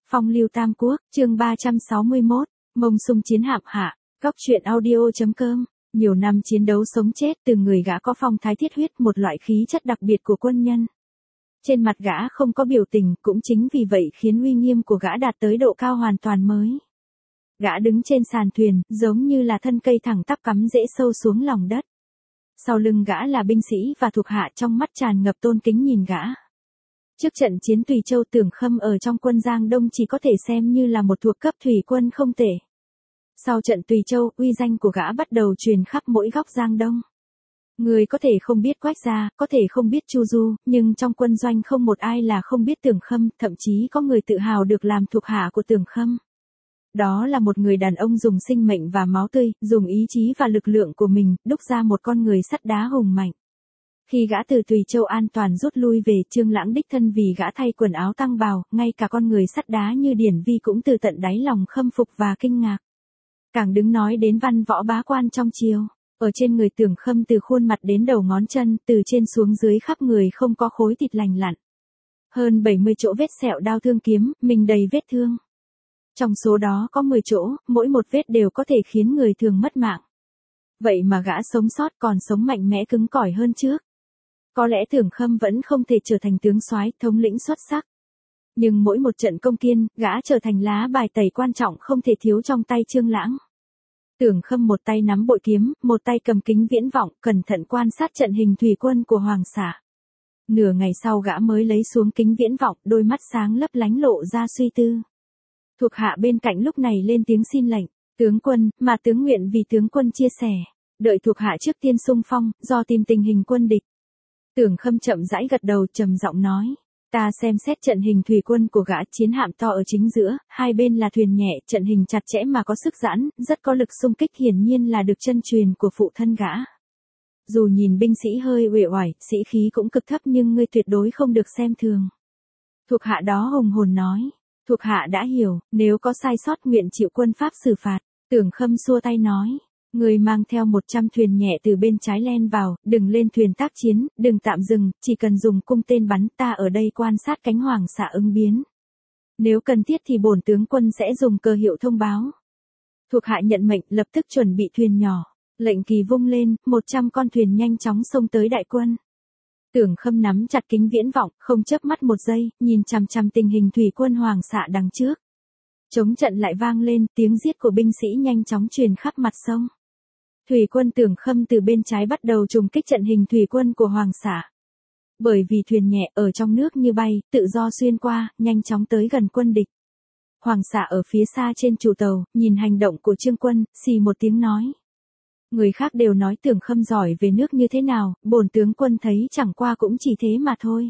Phong lưu Tam Quốc, chương 361, Mông Sung chiến hạm hạ, góc truyện audio.com. Nhiều năm chiến đấu sống chết, từ người gã có phong thái thiết huyết, một loại khí chất đặc biệt của quân nhân. Trên mặt gã không có biểu tình, cũng chính vì vậy khiến uy nghiêm của gã đạt tới độ cao hoàn toàn mới. Gã đứng trên sàn thuyền, giống như là thân cây thẳng tắp cắm rễ sâu xuống lòng đất. Sau lưng gã là binh sĩ và thuộc hạ, trong mắt tràn ngập tôn kính nhìn gã. Trước trận chiến Tùy Châu, Tưởng Khâm ở trong quân Giang Đông chỉ có thể xem như là một thuộc cấp thủy quân không tệ. Sau trận Tùy Châu, uy danh của gã bắt đầu truyền khắp mỗi góc Giang Đông. Người có thể không biết Quách Gia, có thể không biết Chu Du, nhưng trong quân doanh không một ai là không biết Tưởng Khâm, thậm chí có người tự hào được làm thuộc hạ của Tưởng Khâm. Đó là một người đàn ông dùng sinh mệnh và máu tươi, dùng ý chí và lực lượng của mình, đúc ra một con người sắt đá hùng mạnh. Khi gã từ Tùy Châu an toàn rút lui về, Trương Lãng đích thân vì gã thay quần áo tăng bào, ngay cả con người sắt đá như Điển Vi cũng từ tận đáy lòng khâm phục và kinh ngạc. Càng đứng nói đến văn võ bá quan trong triều, ở trên người Tưởng Khâm từ khuôn mặt đến đầu ngón chân, từ trên xuống dưới khắp người không có khối thịt lành lặn. Hơn 70 chỗ vết sẹo đao thương kiếm, mình đầy vết thương. Trong số đó có 10 chỗ, mỗi một vết đều có thể khiến người thường mất mạng. Vậy mà gã sống sót, còn sống mạnh mẽ cứng cỏi hơn trước. Có lẽ Tưởng Khâm vẫn không thể trở thành tướng soái, thống lĩnh xuất sắc. Nhưng mỗi một trận công kiên, gã trở thành lá bài tẩy quan trọng không thể thiếu trong tay Trương Lãng. Tưởng Khâm một tay nắm bội kiếm, một tay cầm kính viễn vọng, cẩn thận quan sát trận hình thủy quân của Hoàng Xả. Nửa ngày sau gã mới lấy xuống kính viễn vọng, đôi mắt sáng lấp lánh lộ ra suy tư. Thuộc hạ bên cạnh lúc này lên tiếng xin lệnh, tướng quân, mà tướng nguyện vì tướng quân chia sẻ, đợi thuộc hạ trước tiên xung phong, do tìm tình hình quân địch. Tưởng Khâm chậm rãi gật đầu, trầm giọng nói, ta xem xét trận hình thủy quân của gã, chiến hạm to ở chính giữa, hai bên là thuyền nhẹ, trận hình chặt chẽ mà có sức giãn, rất có lực xung kích, hiển nhiên là được chân truyền của phụ thân gã. Dù nhìn binh sĩ hơi uể oải, sĩ khí cũng cực thấp, nhưng ngươi tuyệt đối không được xem thường. Thuộc hạ đó hùng hồn nói, thuộc hạ đã hiểu, nếu có sai sót nguyện chịu quân pháp xử phạt. Tưởng Khâm xua tay nói, người mang theo 100 thuyền nhẹ từ bên trái len vào, đừng lên thuyền tác chiến, đừng tạm dừng, chỉ cần dùng cung tên bắn, ta ở đây quan sát cánh Hoàng Xả ứng biến. Nếu cần thiết thì bổn tướng quân sẽ dùng cờ hiệu thông báo. Thuộc hạ nhận mệnh, lập tức chuẩn bị thuyền nhỏ, lệnh kỳ vung lên, 100 con thuyền nhanh chóng xông tới đại quân. Tưởng Khâm nắm chặt kính viễn vọng, không chớp mắt một giây, nhìn chằm chằm tình hình thủy quân Hoàng Xả đằng trước. Chống trận lại vang lên, tiếng giết của binh sĩ nhanh chóng truyền khắp mặt sông. Thủy quân Tưởng Khâm từ bên trái bắt đầu trùng kích trận hình thủy quân của Hoàng Xả. Bởi vì thuyền nhẹ ở trong nước như bay, tự do xuyên qua, nhanh chóng tới gần quân địch. Hoàng Xả ở phía xa trên chủ tàu, nhìn hành động của Trương Quân, xì một tiếng nói. Người khác đều nói Tưởng Khâm giỏi về nước như thế nào, bổn tướng quân thấy chẳng qua cũng chỉ thế mà thôi.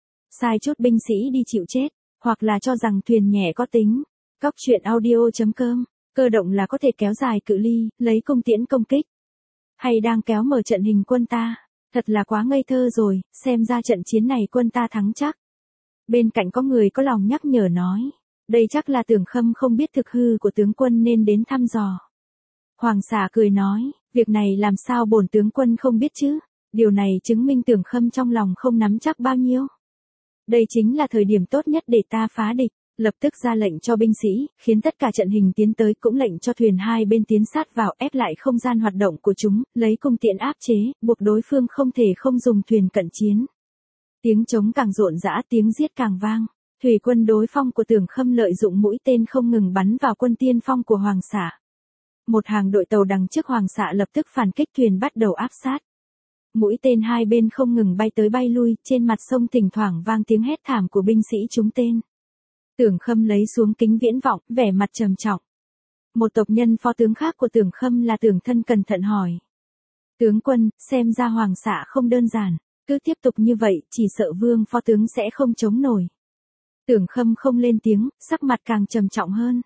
Sai chút binh sĩ đi chịu chết, hoặc là cho rằng thuyền nhẹ có tính. Góc truyện audio.com, cơ động là có thể kéo dài cự ly, lấy cung tiễn công kích. Hay đang kéo mở trận hình quân ta, thật là quá ngây thơ rồi, xem ra trận chiến này quân ta thắng chắc. Bên cạnh có người có lòng nhắc nhở nói, đây chắc là Tưởng Khâm không biết thực hư của tướng quân nên đến thăm dò. Hoàng Xả cười nói, việc này làm sao bổn tướng quân không biết chứ, điều này chứng minh Tưởng Khâm trong lòng không nắm chắc bao nhiêu. Đây chính là thời điểm tốt nhất để ta phá địch. Lập tức ra lệnh cho binh sĩ, khiến tất cả trận hình tiến tới, cũng lệnh cho thuyền hai bên tiến sát vào, ép lại không gian hoạt động của chúng, lấy cung tiễn áp chế, buộc đối phương không thể không dùng thuyền cận chiến. Tiếng trống càng rộn rã, tiếng giết càng vang. Thủy quân đối phong của Tưởng Khâm lợi dụng mũi tên không ngừng bắn vào quân tiên phong của Hoàng Xả. Một hàng đội tàu đằng trước Hoàng Xả lập tức phản kích, thuyền bắt đầu áp sát. Mũi tên hai bên không ngừng bay tới bay lui, trên mặt sông thỉnh thoảng vang tiếng hét thảm của binh sĩ trúng tên. Tưởng Khâm lấy xuống kính viễn vọng, vẻ mặt trầm trọng. Một tộc nhân phó tướng khác của Tưởng Khâm là Tưởng Thân cẩn thận hỏi. Tướng quân, xem ra Hoàng Xả không đơn giản, cứ tiếp tục như vậy, chỉ sợ Vương phó tướng sẽ không chống nổi. Tưởng Khâm không lên tiếng, sắc mặt càng trầm trọng hơn.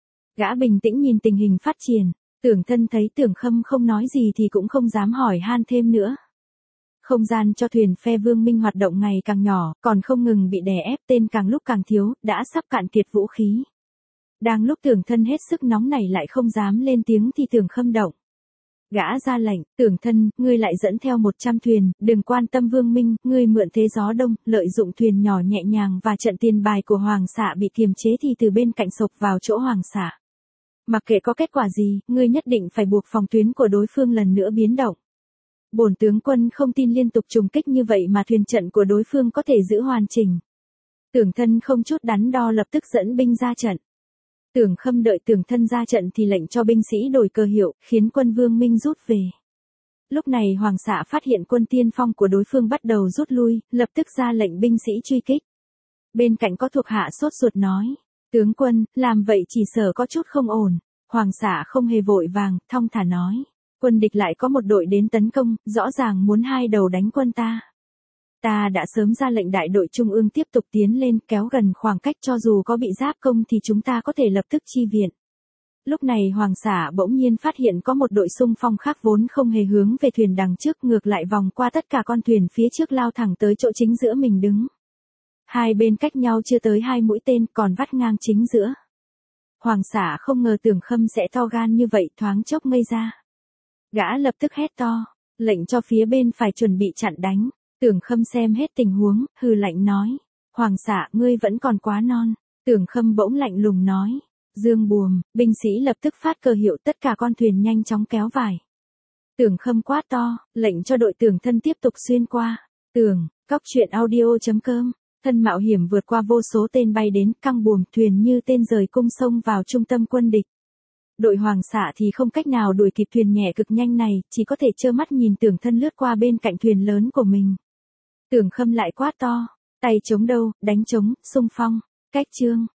Gã bình tĩnh nhìn tình hình phát triển, Tưởng Thân thấy Tưởng Khâm không nói gì thì cũng không dám hỏi han thêm nữa. Không gian cho thuyền phe Vương Minh hoạt động ngày càng nhỏ, còn không ngừng bị đè ép, tên càng lúc càng thiếu, đã sắp cạn kiệt vũ khí. Đang lúc Tưởng Thân hết sức nóng nảy lại không dám lên tiếng thì Tưởng Khâm động. Gã ra lệnh, Tưởng Thân, ngươi lại dẫn theo 100 thuyền, đừng quan tâm Vương Minh, ngươi mượn thế gió đông, lợi dụng thuyền nhỏ nhẹ nhàng và trận tiền bài của Hoàng xạ bị kiềm chế thì từ bên cạnh sộc vào chỗ Hoàng xạ. Mặc kệ có kết quả gì, ngươi nhất định phải buộc phòng tuyến của đối phương lần nữa biến động. Bổn tướng quân không tin liên tục trùng kích như vậy mà thuyền trận của đối phương có thể giữ hoàn chỉnh. Tưởng Thân không chút đắn đo lập tức dẫn binh ra trận. Tưởng Khâm đợi Tưởng Thân ra trận thì lệnh cho binh sĩ đổi cờ hiệu, khiến quân Vương Minh rút về. Lúc này Hoàng xạ phát hiện quân tiên phong của đối phương bắt đầu rút lui, lập tức ra lệnh binh sĩ truy kích. Bên cạnh có thuộc hạ sốt ruột nói, tướng quân, làm vậy chỉ sợ có chút không ổn. Hoàng xạ không hề vội vàng, thong thả nói, quân địch lại có một đội đến tấn công, rõ ràng muốn hai đầu đánh quân ta. Ta đã sớm ra lệnh đại đội trung ương tiếp tục tiến lên, kéo gần khoảng cách, cho dù có bị giáp công thì chúng ta có thể lập tức chi viện. Lúc này Hoàng xạ bỗng nhiên phát hiện có một đội xung phong khác vốn không hề hướng về thuyền đằng trước, ngược lại vòng qua tất cả con thuyền phía trước lao thẳng tới chỗ chính giữa mình đứng. Hai bên cách nhau chưa tới 2 mũi tên, còn vắt ngang chính giữa. Hoàng xạ không ngờ Tưởng Khâm sẽ to gan như vậy, thoáng chốc ngây ra. Gã lập tức hét to, lệnh cho phía bên phải chuẩn bị chặn đánh. Tưởng Khâm xem hết tình huống, hừ lạnh nói, Hoàng xạ, ngươi vẫn còn quá non. Tưởng Khâm bỗng lạnh lùng nói, dương buồm, binh sĩ lập tức phát cờ hiệu, tất cả con thuyền nhanh chóng kéo vải. Tưởng Khâm quát to, lệnh cho đội Tưởng Thân tiếp tục xuyên qua. Cóc truyện audio.com, thân mạo hiểm vượt qua vô số tên bay đến, căng buồm thuyền như tên rời cung sông vào trung tâm quân địch. Đội Hoàng xạ thì không cách nào đuổi kịp thuyền nhẹ cực nhanh này, chỉ có thể trơ mắt nhìn Tưởng Thân lướt qua bên cạnh thuyền lớn của mình. Tưởng Khâm lại quát to, tay chống đâu, đánh trống, xung phong. Cách chương